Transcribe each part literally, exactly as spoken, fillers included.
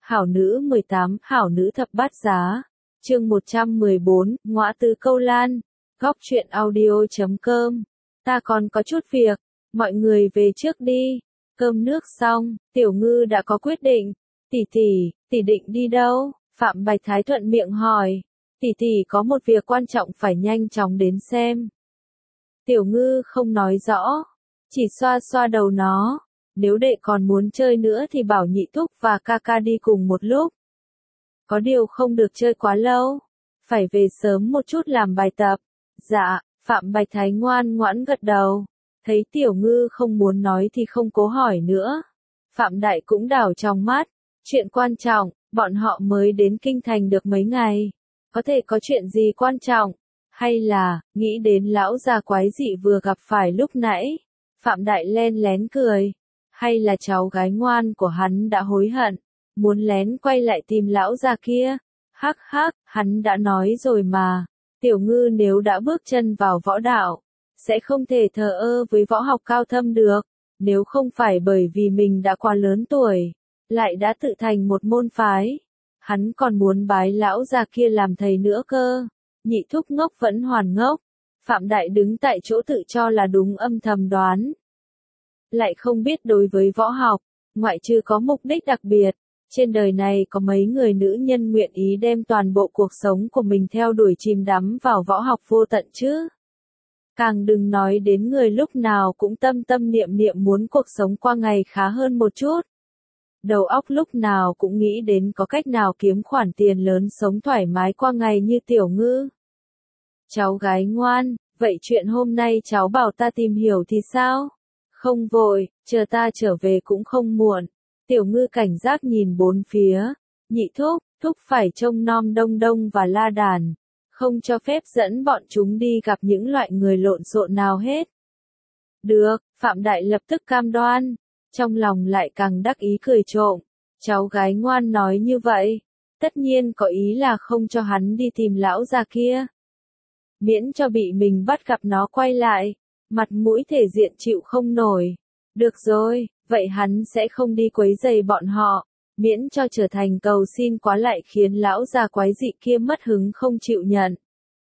Hảo nữ mười tám, hảo nữ thập bát giá. Chương một trăm mười bốn, ngõa tứ câu lan. Góc truyện audio chấm com. Ta còn có chút việc, mọi người về trước đi. Cơm nước xong, Tiểu Ngư đã có quyết định. Tỷ tỷ, tỷ định đi đâu? Phạm Bạch Thái thuận miệng hỏi. Tỷ tỷ có một việc quan trọng phải nhanh chóng đến xem. Tiểu Ngư không nói rõ, chỉ xoa xoa đầu nó. Nếu đệ còn muốn chơi nữa thì bảo nhị thúc và ca ca đi cùng một lúc. Có điều không được chơi quá lâu, phải về sớm một chút làm bài tập. Dạ, Phạm Bạch Thái ngoan ngoãn gật đầu. Thấy Tiểu Ngư không muốn nói thì không cố hỏi nữa. Phạm Đại cũng đảo trong mắt. Chuyện quan trọng, bọn họ mới đến kinh thành được mấy ngày. Có thể có chuyện gì quan trọng? Hay là, nghĩ đến lão già quái dị vừa gặp phải lúc nãy? Phạm Đại len lén cười. Hay là cháu gái ngoan của hắn đã hối hận, muốn lén quay lại tìm lão già kia? Hắc hắc, hắn đã nói rồi mà. Tiểu Ngư nếu đã bước chân vào võ đạo, sẽ không thể thờ ơ với võ học cao thâm được. Nếu không phải bởi vì mình đã quá lớn tuổi, lại đã tự thành một môn phái, hắn còn muốn bái lão già kia làm thầy nữa cơ. Nhị thúc ngốc vẫn hoàn ngốc. Phạm Đại đứng tại chỗ tự cho là đúng âm thầm đoán. Lại không biết đối với võ học, ngoại trừ có mục đích đặc biệt, trên đời này có mấy người nữ nhân nguyện ý đem toàn bộ cuộc sống của mình theo đuổi chìm đắm vào võ học vô tận chứ. Càng đừng nói đến người lúc nào cũng tâm tâm niệm niệm muốn cuộc sống qua ngày khá hơn một chút. Đầu óc lúc nào cũng nghĩ đến có cách nào kiếm khoản tiền lớn sống thoải mái qua ngày như Tiểu Ngư. Cháu gái ngoan, vậy chuyện hôm nay cháu bảo ta tìm hiểu thì sao? Không vội, chờ ta trở về cũng không muộn. Tiểu Ngư cảnh giác nhìn bốn phía. Nhị thúc, thúc phải trông nom Đông Đông và La Đàn. Không cho phép dẫn bọn chúng đi gặp những loại người lộn xộn nào hết. Được, Phạm Đại lập tức cam đoan. Trong lòng lại càng đắc ý cười trộm. Cháu gái ngoan nói như vậy, tất nhiên có ý là không cho hắn đi tìm lão già kia. Miễn cho bị mình bắt gặp nó quay lại, mặt mũi thể diện chịu không nổi. Được rồi, vậy hắn sẽ không đi quấy rầy bọn họ, miễn cho trở thành cầu xin quá lại khiến lão già quái dị kia mất hứng không chịu nhận.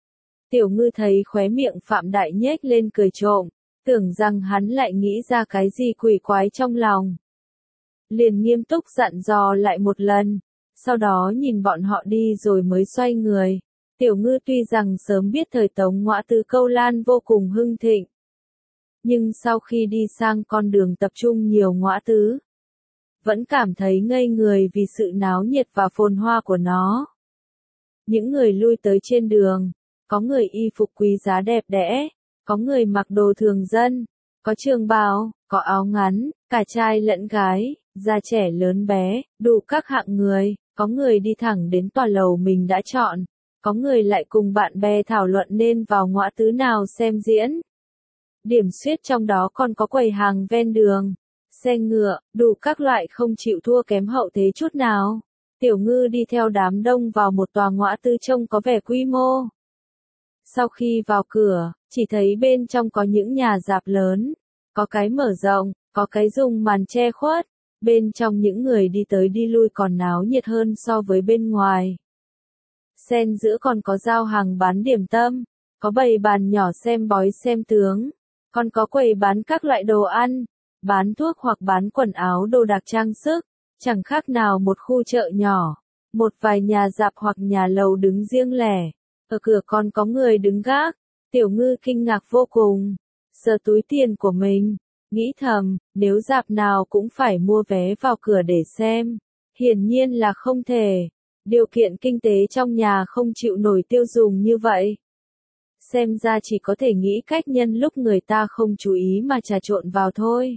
Tiểu Ngư thấy khóe miệng Phạm Đại nhếch lên cười trộm, tưởng rằng hắn lại nghĩ ra cái gì quỷ quái trong lòng. Liền nghiêm túc dặn dò lại một lần, sau đó nhìn bọn họ đi rồi mới xoay người. Tiểu Ngư tuy rằng sớm biết thời Tống ngõa tứ câu lan vô cùng hưng thịnh, nhưng sau khi đi sang con đường tập trung nhiều ngõa tứ, vẫn cảm thấy ngây người vì sự náo nhiệt và phồn hoa của nó. Những người lui tới trên đường, có người y phục quý giá đẹp đẽ, có người mặc đồ thường dân, có trường bào, có áo ngắn, cả trai lẫn gái, già trẻ lớn bé, đủ các hạng người, có người đi thẳng đến tòa lầu mình đã chọn, có người lại cùng bạn bè thảo luận nên vào ngõa tứ nào xem diễn. Điểm xuyết trong đó còn có quầy hàng ven đường, xe ngựa, đủ các loại không chịu thua kém hậu thế chút nào. Tiểu Ngư đi theo đám đông vào một tòa ngõa tứ trông có vẻ quy mô. Sau khi vào cửa, chỉ thấy bên trong có những nhà rạp lớn, có cái mở rộng, có cái dùng màn che khuất, bên trong những người đi tới đi lui còn náo nhiệt hơn so với bên ngoài. Xen giữa còn có giao hàng bán điểm tâm, có bày bàn nhỏ xem bói xem tướng, còn có quầy bán các loại đồ ăn, bán thuốc hoặc bán quần áo đồ đạc trang sức, chẳng khác nào một khu chợ nhỏ, một vài nhà rạp hoặc nhà lầu đứng riêng lẻ, ở cửa còn có người đứng gác. Tiểu Ngư kinh ngạc vô cùng, sờ túi tiền của mình, nghĩ thầm, nếu rạp nào cũng phải mua vé vào cửa để xem, hiển nhiên là không thể. Điều kiện kinh tế trong nhà không chịu nổi tiêu dùng như vậy. Xem ra chỉ có thể nghĩ cách nhân lúc người ta không chú ý mà trà trộn vào thôi.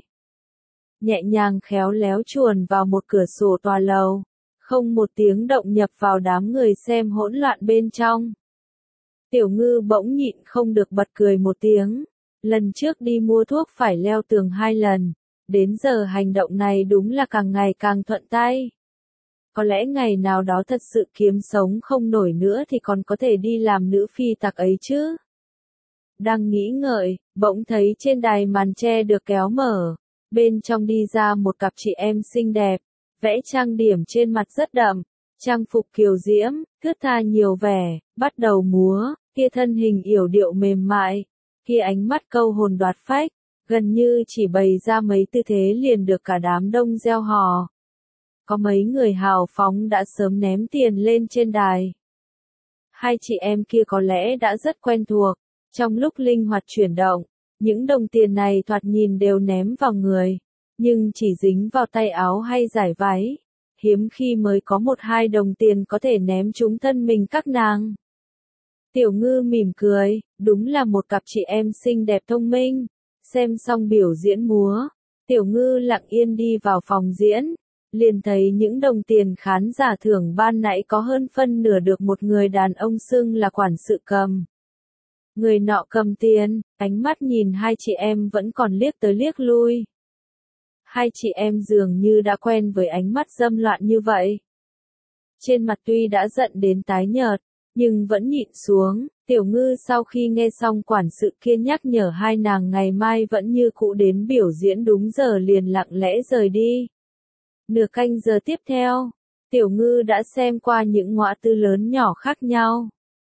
Nhẹ nhàng khéo léo chuồn vào một cửa sổ tòa lầu, không một tiếng động nhập vào đám người xem hỗn loạn bên trong. Tiểu Ngư bỗng nhịn không được bật cười một tiếng. Lần trước đi mua thuốc phải leo tường hai lần, đến giờ hành động này đúng là càng ngày càng thuận tay. Có lẽ ngày nào đó thật sự kiếm sống không nổi nữa thì còn có thể đi làm nữ phi tặc ấy chứ. Đang nghĩ ngợi, bỗng thấy trên đài màn che được kéo mở, bên trong đi ra một cặp chị em xinh đẹp, vẽ trang điểm trên mặt rất đậm, trang phục kiều diễm, thướt tha nhiều vẻ, bắt đầu múa, kia thân hình yểu điệu mềm mại, kia ánh mắt câu hồn đoạt phách, gần như chỉ bày ra mấy tư thế liền được cả đám đông reo hò. Có mấy người hào phóng đã sớm ném tiền lên trên đài. Hai chị em kia có lẽ đã rất quen thuộc, trong lúc linh hoạt chuyển động, những đồng tiền này thoạt nhìn đều ném vào người, nhưng chỉ dính vào tay áo hay giải váy, hiếm khi mới có một hai đồng tiền có thể ném trúng thân mình các nàng. Tiểu Ngư mỉm cười, đúng là một cặp chị em xinh đẹp thông minh. Xem xong biểu diễn múa, Tiểu Ngư lặng yên đi vào phòng diễn, liền thấy những đồng tiền khán giả thưởng ban nãy có hơn phân nửa được một người đàn ông xưng là quản sự cầm. Người nọ cầm tiền, ánh mắt nhìn hai chị em vẫn còn liếc tới liếc lui. Hai chị em dường như đã quen với ánh mắt dâm loạn như vậy. Trên mặt tuy đã giận đến tái nhợt, nhưng vẫn nhịn xuống. Tiểu Ngư sau khi nghe xong quản sự kia nhắc nhở hai nàng ngày mai vẫn như cũ đến biểu diễn đúng giờ liền lặng lẽ rời đi. Nửa canh giờ tiếp theo, Tiểu Ngư đã xem qua những ngõa tư lớn nhỏ khác nhau.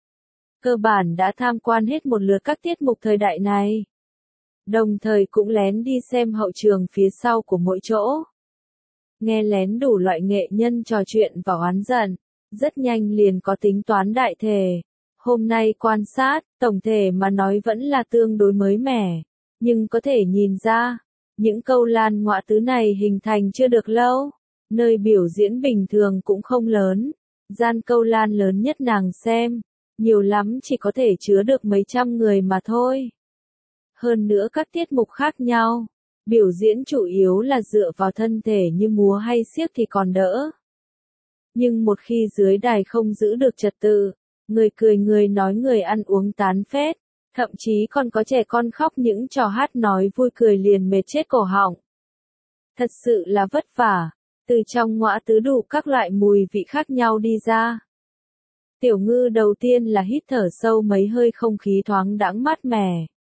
Cơ bản đã tham quan hết một lượt các tiết mục thời đại này. Đồng thời cũng lén đi xem hậu trường phía sau của mỗi chỗ. Nghe lén đủ loại nghệ nhân trò chuyện và oán giận, rất nhanh liền có tính toán đại thể. Hôm nay quan sát, tổng thể mà nói vẫn là tương đối mới mẻ, nhưng có thể nhìn ra, những câu lan ngõa tứ này hình thành chưa được lâu, nơi biểu diễn bình thường cũng không lớn, gian câu lan lớn nhất nàng xem, nhiều lắm chỉ có thể chứa được mấy trăm người mà thôi. Hơn nữa các tiết mục khác nhau, biểu diễn chủ yếu là dựa vào thân thể như múa hay xiếc thì còn đỡ. Nhưng một khi dưới đài không giữ được trật tự, người cười người nói người ăn uống tán phét, thậm chí còn có trẻ con khóc những trò hát nói vui cười liền mệt chết cổ họng. Thật sự là vất vả, từ trong ngõa tứ đủ các loại mùi vị khác nhau đi ra. Tiểu Ngư đầu tiên là hít thở sâu mấy hơi không khí thoáng đãng mát mẻ.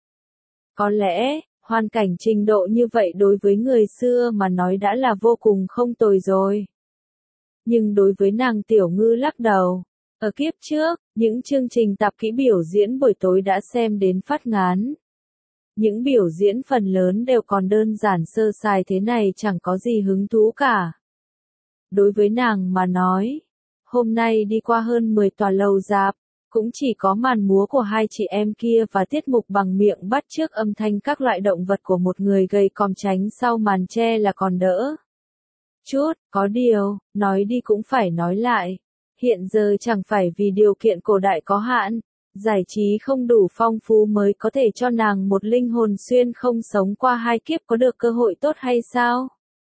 Có lẽ, hoàn cảnh trình độ như vậy đối với người xưa mà nói đã là vô cùng không tồi rồi. Nhưng đối với nàng Tiểu Ngư lắc đầu. Ở kiếp trước, những chương trình tạp kỹ biểu diễn buổi tối đã xem đến phát ngán. Những biểu diễn phần lớn đều còn đơn giản sơ sài thế này chẳng có gì hứng thú cả. Đối với nàng mà nói, hôm nay đi qua hơn mười tòa lầu rạp, cũng chỉ có màn múa của hai chị em kia và tiết mục bằng miệng bắt chước âm thanh các loại động vật của một người gầy còm tránh sau màn che là còn đỡ. Chút, có điều, nói đi cũng phải nói lại. Hiện giờ chẳng phải vì điều kiện cổ đại có hạn, giải trí không đủ phong phú mới có thể cho nàng một linh hồn xuyên không sống qua hai kiếp có được cơ hội tốt hay sao?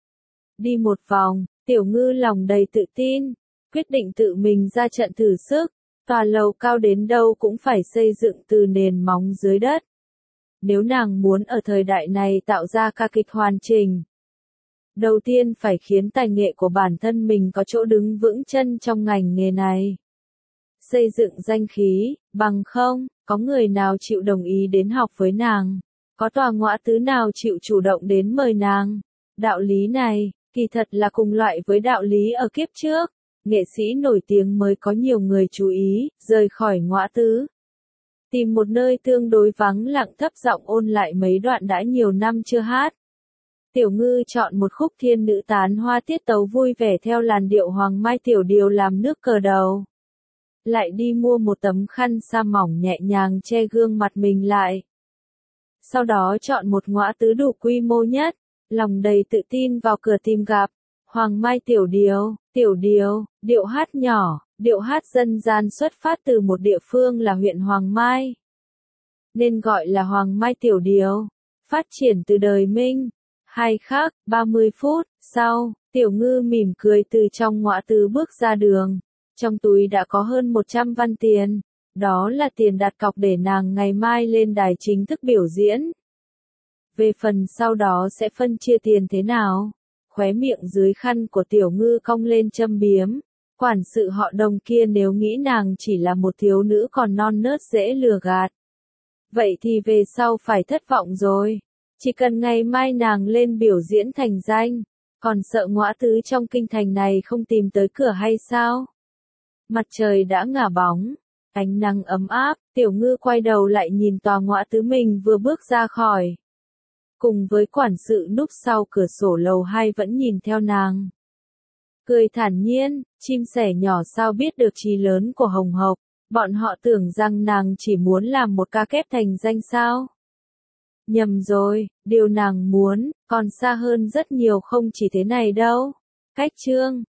Đi một vòng, Tiểu Ngư lòng đầy tự tin, quyết định tự mình ra trận thử sức, tòa lầu cao đến đâu cũng phải xây dựng từ nền móng dưới đất. Nếu nàng muốn ở thời đại này tạo ra ca kịch hoàn chỉnh, đầu tiên phải khiến tài nghệ của bản thân mình có chỗ đứng vững chân trong ngành nghề này. Xây dựng danh khí, bằng không, có người nào chịu đồng ý đến học với nàng, có tòa ngõa tứ nào chịu chủ động đến mời nàng. Đạo lý này, kỳ thật là cùng loại với đạo lý ở kiếp trước, nghệ sĩ nổi tiếng mới có nhiều người chú ý, rời khỏi ngõa tứ. Tìm một nơi tương đối vắng lặng thấp giọng ôn lại mấy đoạn đã nhiều năm chưa hát. Tiểu Ngư chọn một khúc thiên nữ tán hoa tiết tấu vui vẻ theo làn điệu Hoàng Mai Tiểu Điều làm nước cờ đầu. Lại đi mua một tấm khăn sa mỏng nhẹ nhàng che gương mặt mình lại. Sau đó chọn một ngõa tứ đủ quy mô nhất, lòng đầy tự tin vào cửa tìm gặp. Hoàng Mai Tiểu Điều, Tiểu Điều, điệu hát nhỏ, điệu hát dân gian xuất phát từ một địa phương là huyện Hoàng Mai. Nên gọi là Hoàng Mai Tiểu Điều, phát triển từ đời Minh. Hai khắc, ba mươi phút, sau, Tiểu Ngư mỉm cười từ trong ngõa tứ bước ra đường. Trong túi đã có hơn một trăm văn tiền. Đó là tiền đặt cọc để nàng ngày mai lên đài chính thức biểu diễn. Về phần sau đó sẽ phân chia tiền thế nào? Khóe miệng dưới khăn của Tiểu Ngư cong lên châm biếm. Quản sự họ Đồng kia nếu nghĩ nàng chỉ là một thiếu nữ còn non nớt dễ lừa gạt. Vậy thì về sau phải thất vọng rồi. Chỉ cần ngày mai nàng lên biểu diễn thành danh, Còn sợ ngõa tứ trong kinh thành này không tìm tới cửa hay sao? Mặt trời đã ngả bóng, ánh nắng ấm áp, Tiểu Ngư quay đầu lại nhìn tòa ngõa tứ mình vừa bước ra khỏi. Cùng với quản sự núp sau cửa sổ lầu hai vẫn nhìn theo nàng. Cười thản nhiên, chim sẻ nhỏ sao biết được chí lớn của Hồng Hộc, bọn họ tưởng rằng nàng chỉ muốn làm một ca kép thành danh sao? Nhầm rồi, điều nàng muốn, còn xa hơn rất nhiều không chỉ thế này đâu. Cách chương